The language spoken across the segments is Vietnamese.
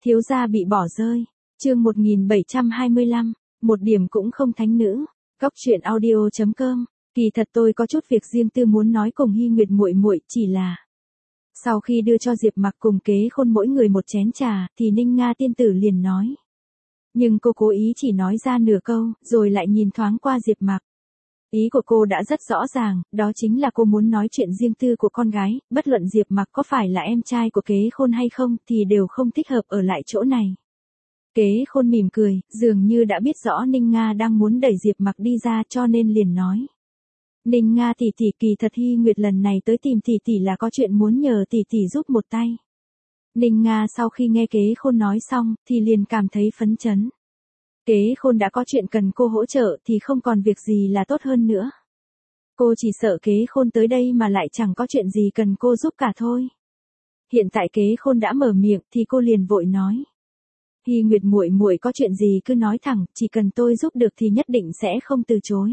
Thiếu gia bị bỏ rơi. Chương 1725, một điểm cũng không thánh nữ. Góc truyện audio.com. Kỳ thật tôi có chút việc riêng tư muốn nói cùng Hy Nguyệt muội muội, chỉ là sau khi đưa cho Diệp Mặc cùng Kế Khôn mỗi người một chén trà, thì Ninh Nga tiên tử liền nói. Nhưng cô cố ý chỉ nói ra nửa câu, rồi lại nhìn thoáng qua Diệp Mặc. Ý của cô đã rất rõ ràng, đó chính là cô muốn nói chuyện riêng tư của con gái, bất luận Diệp Mặc có phải là em trai của Kế Khôn hay không thì đều không thích hợp ở lại chỗ này. Kế Khôn mỉm cười, dường như đã biết rõ Ninh Nga đang muốn đẩy Diệp Mặc đi ra cho nên liền nói. Ninh Nga tỷ tỷ, kỳ thật Hy Nguyệt lần này tới tìm tỷ tỷ là có chuyện muốn nhờ tỷ tỷ giúp một tay. Ninh Nga sau khi nghe Kế Khôn nói xong thì liền cảm thấy phấn chấn. Kế Khôn đã có chuyện cần cô hỗ trợ thì không còn việc gì là tốt hơn nữa. Cô chỉ sợ Kế Khôn tới đây mà lại chẳng có chuyện gì cần cô giúp cả thôi. Hiện tại Kế Khôn đã mở miệng thì cô liền vội nói. Hy Nguyệt muội muội có chuyện gì cứ nói thẳng, chỉ cần tôi giúp được thì nhất định sẽ không từ chối.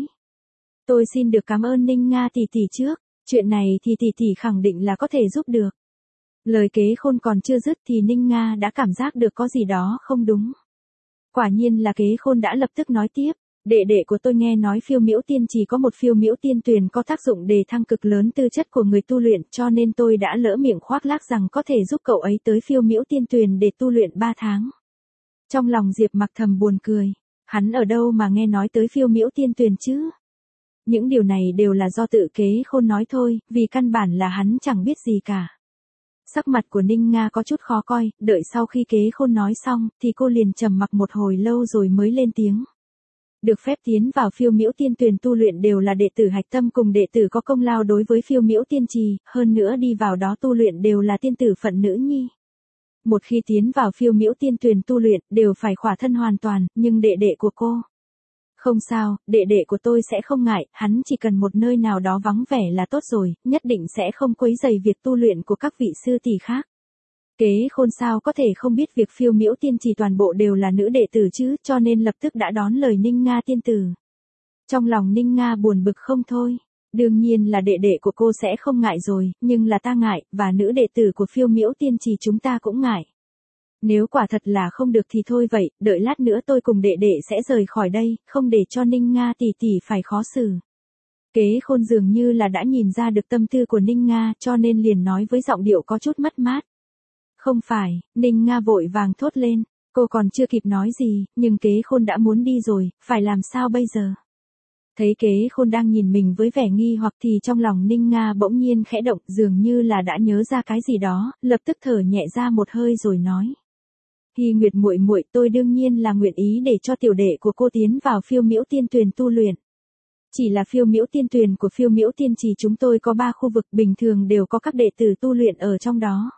Tôi xin được cảm ơn Ninh Nga tỷ tỷ trước, chuyện này thì tỷ tỷ khẳng định là có thể giúp được. Lời Kế Khôn còn chưa dứt thì Ninh Nga đã cảm giác được có gì đó không đúng. Quả nhiên là Kế Khôn đã lập tức nói tiếp, đệ đệ của tôi nghe nói phiêu miễu tiên chỉ có một phiêu miễu tiên tuyền có tác dụng đề thăng cực lớn tư chất của người tu luyện, cho nên tôi đã lỡ miệng khoác lác rằng có thể giúp cậu ấy tới phiêu miễu tiên tuyền để tu luyện 3 tháng. Trong lòng Diệp Mặc thầm buồn cười, hắn ở đâu mà nghe nói tới phiêu miễu tiên tuyền chứ? Những điều này đều là do tự Kế Khôn nói thôi, vì căn bản là hắn chẳng biết gì cả. Sắc mặt của Ninh Nga có chút khó coi, đợi sau khi Kế Khôn nói xong, thì cô liền trầm mặc một hồi lâu rồi mới lên tiếng. Được phép tiến vào phiêu miễu tiên tuyền tu luyện đều là đệ tử hạch tâm cùng đệ tử có công lao đối với phiêu miễu tiên trì, hơn nữa đi vào đó tu luyện đều là tiên tử phận nữ nhi. Một khi tiến vào phiêu miễu tiên tuyền tu luyện, đều phải khỏa thân hoàn toàn, nhưng đệ đệ của cô. Không sao, đệ đệ của tôi sẽ không ngại, hắn chỉ cần một nơi nào đó vắng vẻ là tốt rồi, nhất định sẽ không quấy rầy việc tu luyện của các vị sư tỷ khác. Kế Khôn sao có thể không biết việc phiêu miễu tiên trì toàn bộ đều là nữ đệ tử chứ, cho nên lập tức đã đón lời Ninh Nga tiên tử. Trong lòng Ninh Nga buồn bực không thôi, đương nhiên là đệ đệ của cô sẽ không ngại rồi, nhưng là ta ngại, và nữ đệ tử của phiêu miễu tiên trì chúng ta cũng ngại. Nếu quả thật là không được thì thôi vậy, đợi lát nữa tôi cùng đệ đệ sẽ rời khỏi đây, không để cho Ninh Nga tỷ tỷ phải khó xử. Kế Khôn dường như là đã nhìn ra được tâm tư của Ninh Nga cho nên liền nói với giọng điệu có chút mất mát. Không phải, Ninh Nga vội vàng thốt lên, cô còn chưa kịp nói gì, nhưng Kế Khôn đã muốn đi rồi, phải làm sao bây giờ? Thấy Kế Khôn đang nhìn mình với vẻ nghi hoặc thì trong lòng Ninh Nga bỗng nhiên khẽ động, dường như là đã nhớ ra cái gì đó, lập tức thở nhẹ ra một hơi rồi nói. Hy Nguyệt muội muội, tôi đương nhiên là nguyện ý để cho tiểu đệ của cô tiến vào phiêu miễu tiên tuyền tu luyện. Chỉ là phiêu miễu tiên tuyền của phiêu miễu tiên trì chúng tôi có 3 khu vực, bình thường đều có các đệ tử tu luyện ở trong đó.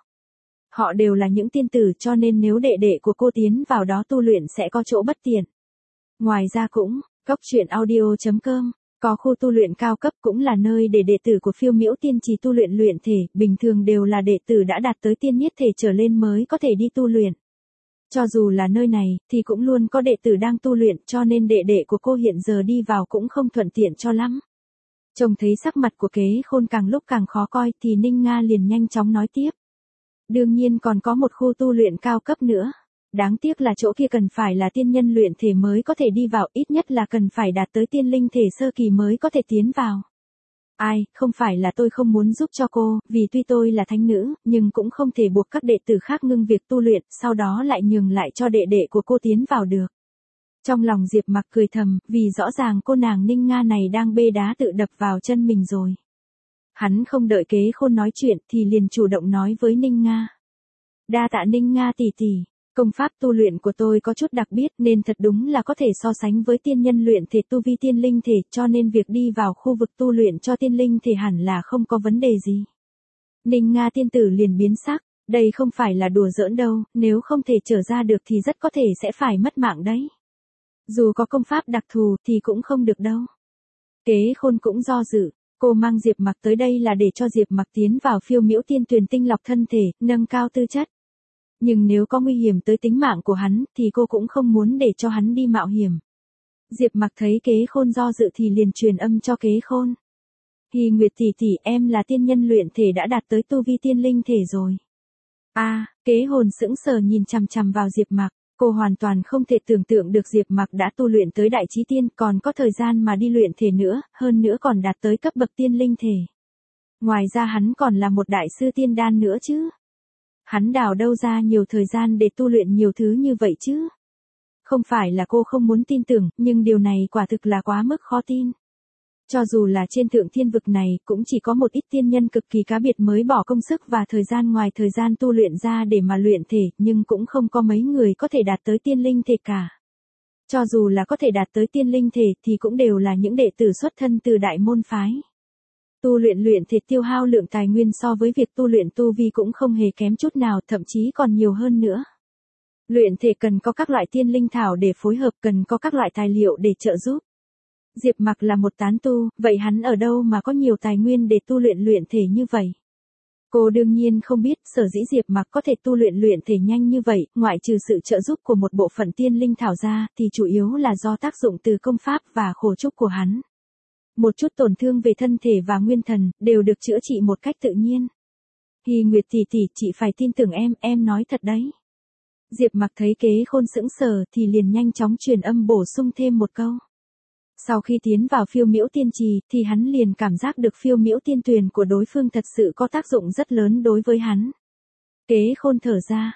Họ đều là những tiên tử cho nên nếu đệ đệ của cô tiến vào đó tu luyện sẽ có chỗ bất tiện. Ngoài ra cũng, góc truyện audio.com, có khu tu luyện cao cấp cũng là nơi để đệ tử của phiêu miễu tiên trì tu luyện luyện thể, bình thường đều là đệ tử đã đạt tới tiên niết thể trở lên mới có thể đi tu luyện. Cho dù là nơi này, thì cũng luôn có đệ tử đang tu luyện cho nên đệ đệ của cô hiện giờ đi vào cũng không thuận tiện cho lắm. Trông thấy sắc mặt của Kế Khôn càng lúc càng khó coi thì Ninh Nga liền nhanh chóng nói tiếp. Đương nhiên còn có một khu tu luyện cao cấp nữa. Đáng tiếc là chỗ kia cần phải là tiên nhân luyện thể mới có thể đi vào, ít nhất là cần phải đạt tới tiên linh thể sơ kỳ mới có thể tiến vào. Ai, không phải là tôi không muốn giúp cho cô, vì tuy tôi là thánh nữ, nhưng cũng không thể buộc các đệ tử khác ngưng việc tu luyện, sau đó lại nhường lại cho đệ đệ của cô tiến vào được. Trong lòng Diệp Mặc cười thầm, vì rõ ràng cô nàng Ninh Nga này đang bê đá tự đập vào chân mình rồi. Hắn không đợi Kế Khôn nói chuyện thì liền chủ động nói với Ninh Nga. Đa tạ Ninh Nga tỷ tỷ. Công pháp tu luyện của tôi có chút đặc biệt nên thật đúng là có thể so sánh với tiên nhân luyện thể tu vi tiên linh thể, cho nên việc đi vào khu vực tu luyện cho tiên linh thể hẳn là không có vấn đề gì. Ninh Nga tiên tử liền biến sắc, đây không phải là đùa giỡn đâu, nếu không thể trở ra được thì rất có thể sẽ phải mất mạng đấy. Dù có công pháp đặc thù thì cũng không được đâu. Kế Khôn cũng do dự, cô mang Diệp Mặc tới đây là để cho Diệp Mặc tiến vào phiêu miễu tiên tuyền tinh lọc thân thể, nâng cao tư chất. Nhưng nếu có nguy hiểm tới tính mạng của hắn thì cô cũng không muốn để cho hắn đi mạo hiểm. Diệp Mặc thấy Kế Khôn do dự thì liền truyền âm cho Kế Khôn. Hy Nguyệt tỷ tỷ, em là tiên nhân luyện thể đã đạt tới tu vi tiên linh thể rồi. Kế hồn sững sờ nhìn chằm chằm vào Diệp Mặc, cô hoàn toàn không thể tưởng tượng được Diệp Mặc đã tu luyện tới đại chí tiên, còn có thời gian mà đi luyện thể nữa, hơn nữa còn đạt tới cấp bậc tiên linh thể. Ngoài ra hắn còn là một đại sư tiên đan nữa chứ. Hắn đào đâu ra nhiều thời gian để tu luyện nhiều thứ như vậy chứ? Không phải là cô không muốn tin tưởng, nhưng điều này quả thực là quá mức khó tin. Cho dù là trên thượng thiên vực này, cũng chỉ có một ít tiên nhân cực kỳ cá biệt mới bỏ công sức và thời gian ngoài thời gian tu luyện ra để mà luyện thể, nhưng cũng không có mấy người có thể đạt tới tiên linh thể cả. Cho dù là có thể đạt tới tiên linh thể thì cũng đều là những đệ tử xuất thân từ đại môn phái. Tu luyện thể tiêu hao lượng tài nguyên so với việc tu luyện tu vi cũng không hề kém chút nào, thậm chí còn nhiều hơn nữa. Luyện thể cần có các loại tiên linh thảo để phối hợp, cần có các loại tài liệu để trợ giúp. Diệp Mặc là một tán tu, vậy hắn ở đâu mà có nhiều tài nguyên để tu luyện thể như vậy? Cô đương nhiên không biết, sở dĩ Diệp Mặc có thể tu luyện thể nhanh như vậy, ngoại trừ sự trợ giúp của một bộ phận tiên linh thảo ra, thì chủ yếu là do tác dụng từ công pháp và khổ trúc của hắn. Một chút tổn thương về thân thể và nguyên thần, đều được chữa trị một cách tự nhiên. Hy Nguyệt tỷ tỷ, chị phải tin tưởng em nói thật đấy. Diệp Mặc thấy Kế Khôn sững sờ thì liền nhanh chóng truyền âm bổ sung thêm một câu. Sau khi tiến vào Phiêu Miễu Tiên Trì thì hắn liền cảm giác được Phiêu Miễu Tiên Tuyền của đối phương thật sự có tác dụng rất lớn đối với hắn. Kế Khôn thở ra,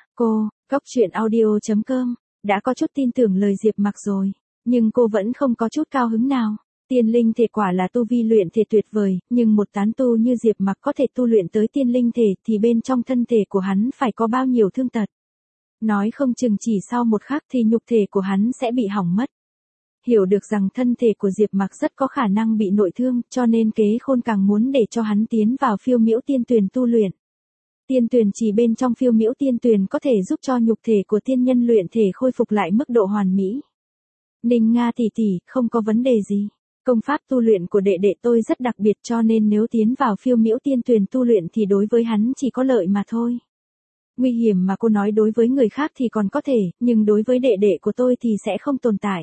Goctruyện.audio.com, đã có chút tin tưởng lời Diệp Mặc rồi, nhưng cô vẫn không có chút cao hứng nào. Tiên linh thể quả là tu vi luyện thể tuyệt vời, nhưng một tán tu như Diệp Mặc có thể tu luyện tới tiên linh thể thì bên trong thân thể của hắn phải có bao nhiêu thương tật. Nói không chừng chỉ sau một khắc thì nhục thể của hắn sẽ bị hỏng mất. Hiểu được rằng thân thể của Diệp Mặc rất có khả năng bị nội thương, cho nên Kế Khôn càng muốn để cho hắn tiến vào Phiêu Miễu Tiên Tuyền tu luyện. Tiên Tuyền chỉ bên trong Phiêu Miễu Tiên Tuyền có thể giúp cho nhục thể của tiên nhân luyện thể khôi phục lại mức độ hoàn mỹ. Ninh Nga tỷ tỷ, không có vấn đề gì. Công pháp tu luyện của đệ đệ tôi rất đặc biệt, cho nên nếu tiến vào Phiêu Miễu Tiên Tuyền tu luyện thì đối với hắn chỉ có lợi mà thôi. Nguy hiểm mà cô nói đối với người khác thì còn có thể, nhưng đối với đệ đệ của tôi thì sẽ không tồn tại.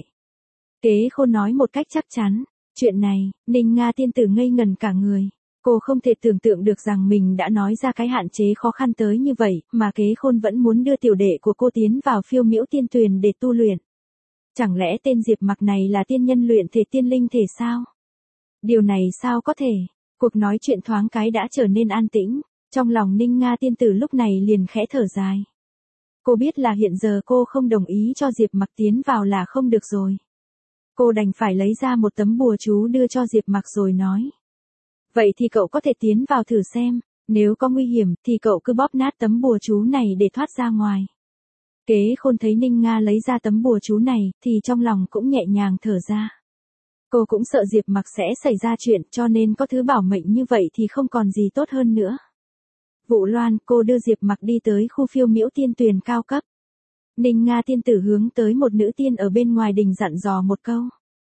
Kế Khôn nói một cách chắc chắn. Chuyện này, Ninh Nga tiên tử ngây ngần cả người. Cô không thể tưởng tượng được rằng mình đã nói ra cái hạn chế khó khăn tới như vậy, mà Kế Khôn vẫn muốn đưa tiểu đệ của cô tiến vào Phiêu Miễu Tiên Tuyền để tu luyện. Chẳng lẽ tên Diệp Mặc này là tiên nhân luyện thể tiên linh thể sao? Điều này sao có thể? Cuộc nói chuyện thoáng cái đã trở nên an tĩnh. Trong lòng Ninh Nga tiên tử lúc này liền khẽ thở dài. Cô biết là hiện giờ cô không đồng ý cho Diệp Mặc tiến vào là không được rồi. Cô đành phải lấy ra một tấm bùa chú đưa cho Diệp Mặc rồi nói. Vậy thì cậu có thể tiến vào thử xem, nếu có nguy hiểm thì cậu cứ bóp nát tấm bùa chú này để thoát ra ngoài. Kế Khôn thấy Ninh Nga lấy ra tấm bùa chú này thì trong lòng cũng nhẹ nhàng thở ra. Cô cũng sợ Diệp Mặc sẽ xảy ra chuyện, cho nên có thứ bảo mệnh như vậy thì không còn gì tốt hơn nữa. Vũ Loan, cô đưa Diệp Mặc đi tới khu Phiêu Miễu Tiên Tuyền cao cấp. Ninh Nga tiên tử hướng tới một nữ tiên ở bên ngoài đình dặn dò một câu.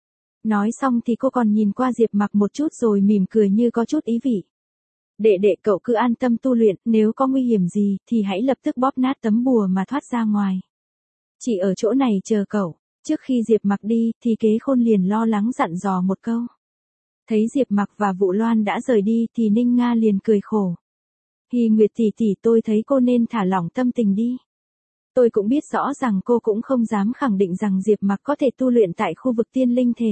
Nói xong thì cô còn nhìn qua Diệp Mặc một chút rồi mỉm cười như có chút ý vị. Đệ đệ cậu cứ an tâm tu luyện, nếu có nguy hiểm gì thì hãy lập tức bóp nát tấm bùa mà thoát ra ngoài. Chỉ ở chỗ này chờ cậu. Trước khi Diệp Mặc đi thì Kế Khôn liền lo lắng dặn dò một câu. Thấy Diệp Mặc và Vũ Loan đã rời đi thì Ninh Nga liền cười khổ. Hy Nguyệt tỷ tỷ, tôi thấy cô nên thả lỏng tâm tình đi. Tôi cũng biết rõ rằng cô cũng không dám khẳng định rằng Diệp Mặc có thể tu luyện tại khu vực tiên linh thể.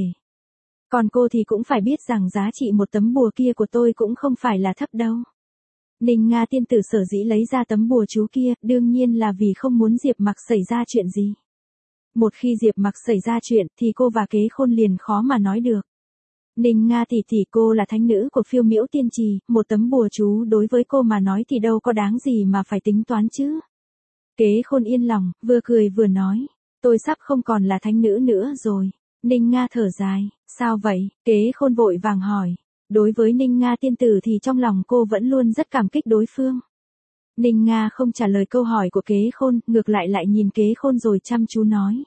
Còn cô thì cũng phải biết rằng giá trị một tấm bùa kia của tôi cũng không phải là thấp đâu. Ninh Nga tiên tử sở dĩ lấy ra tấm bùa chú kia, đương nhiên là vì không muốn Diệp Mặc xảy ra chuyện gì. Một khi Diệp Mặc xảy ra chuyện thì cô và Kế Khôn liền khó mà nói được. Ninh Nga tỷ tỷ, cô là thánh nữ của Phiêu Miễu Tiên Trì, một tấm bùa chú đối với cô mà nói thì đâu có đáng gì mà phải tính toán chứ. Kế Khôn yên lòng, vừa cười vừa nói, tôi sắp không còn là thánh nữ nữa rồi. Ninh Nga thở dài, sao vậy? Kế Khôn vội vàng hỏi. Đối với Ninh Nga tiên tử thì trong lòng cô vẫn luôn rất cảm kích đối phương. Ninh Nga không trả lời câu hỏi của Kế Khôn, ngược lại nhìn Kế Khôn rồi chăm chú nói.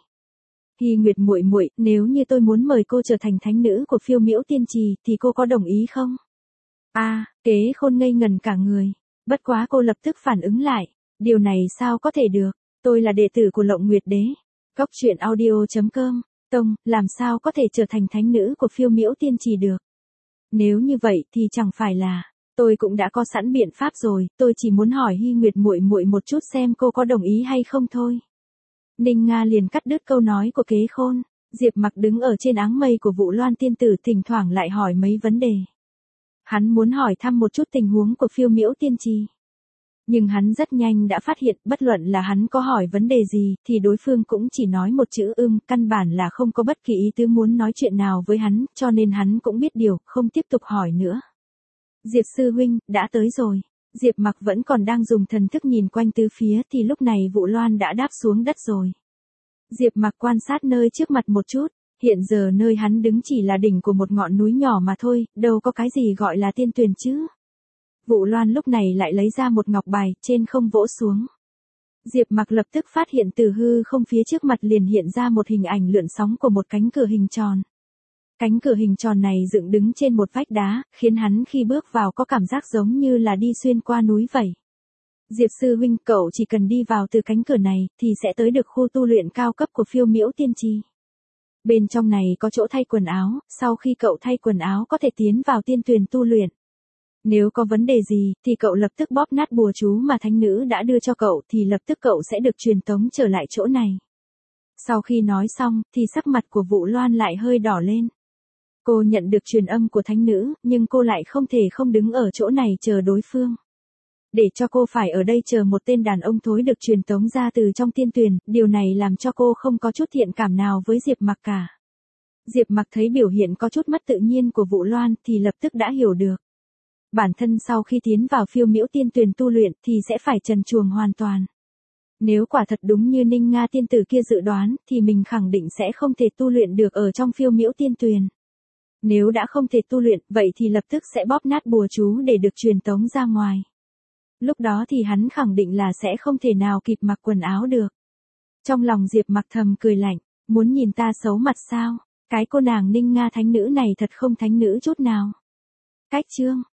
Hy Nguyệt muội muội, nếu như tôi muốn mời cô trở thành thánh nữ của Phiêu Miễu Tiên Trì thì cô có đồng ý không? Kế Khôn ngây ngần cả người. Bất quá cô lập tức phản ứng lại. Điều này sao có thể được? Tôi là đệ tử của Lộng Nguyệt Đế. Goctruyện.audio.com. Tông, làm sao có thể trở thành thánh nữ của Phiêu Miễu Tiên Trì được? Nếu như vậy thì chẳng phải là Tôi cũng đã có sẵn biện pháp rồi, tôi chỉ muốn hỏi Hy Nguyệt muội muội một chút xem cô có đồng ý hay không thôi. Ninh Nga liền cắt đứt câu nói của Kế Khôn. Diệp Mặc đứng ở trên áng mây của Vũ Loan tiên tử thỉnh thoảng lại hỏi mấy vấn đề. Hắn muốn hỏi thăm một chút tình huống của Phiêu Miễu tiên trì. Nhưng hắn rất nhanh đã phát hiện bất luận là hắn có hỏi vấn đề gì thì đối phương cũng chỉ nói một chữ căn bản là không có bất kỳ ý tứ muốn nói chuyện nào với hắn, cho nên hắn cũng biết điều, không tiếp tục hỏi nữa. Diệp sư huynh, đã tới rồi. Diệp Mặc vẫn còn đang dùng thần thức nhìn quanh tứ phía thì lúc này Vũ Loan đã đáp xuống đất rồi. Diệp Mặc quan sát nơi trước mặt một chút, hiện giờ nơi hắn đứng chỉ là đỉnh của một ngọn núi nhỏ mà thôi, đâu có cái gì gọi là tiên tuyền chứ. Vũ Loan lúc này lại lấy ra một ngọc bài, trên không vỗ xuống. Diệp Mặc lập tức phát hiện từ hư không phía trước mặt liền hiện ra một hình ảnh lượn sóng của một cánh cửa hình tròn. Cánh cửa hình tròn này dựng đứng trên một vách đá, khiến hắn khi bước vào có cảm giác giống như là đi xuyên qua núi vậy. Diệp sư huynh, cậu chỉ cần đi vào từ cánh cửa này, thì sẽ tới được khu tu luyện cao cấp của Phiêu Miễu tiên trì. Bên trong này có chỗ thay quần áo, sau khi cậu thay quần áo có thể tiến vào tiên tuyền tu luyện. Nếu có vấn đề gì, thì cậu lập tức bóp nát bùa chú mà thánh nữ đã đưa cho cậu thì lập tức cậu sẽ được truyền tống trở lại chỗ này. Sau khi nói xong, thì sắc mặt của Vũ Loan lại hơi đỏ lên. Cô nhận được truyền âm của thánh nữ, nhưng cô lại không thể không đứng ở chỗ này chờ đối phương. Để cho cô phải ở đây chờ một tên đàn ông thối được truyền tống ra từ trong tiên tuyền, điều này làm cho cô không có chút thiện cảm nào với Diệp Mặc cả. Diệp Mặc thấy biểu hiện có chút mất tự nhiên của Vũ Loan thì lập tức đã hiểu được. Bản thân sau khi tiến vào Phiêu Miễu tiên tuyền tu luyện thì sẽ phải trần truồng hoàn toàn. Nếu quả thật đúng như Ninh Nga tiên tử kia dự đoán thì mình khẳng định sẽ không thể tu luyện được ở trong Phiêu Miễu tiên tuyền. Nếu đã không thể tu luyện, vậy thì lập tức sẽ bóp nát bùa chú để được truyền tống ra ngoài. Lúc đó thì hắn khẳng định là sẽ không thể nào kịp mặc quần áo được. Trong lòng Diệp Mặc thầm cười lạnh, muốn nhìn ta xấu mặt sao? Cái cô nàng Ninh Nga thánh nữ này thật không thánh nữ chút nào. Cách chương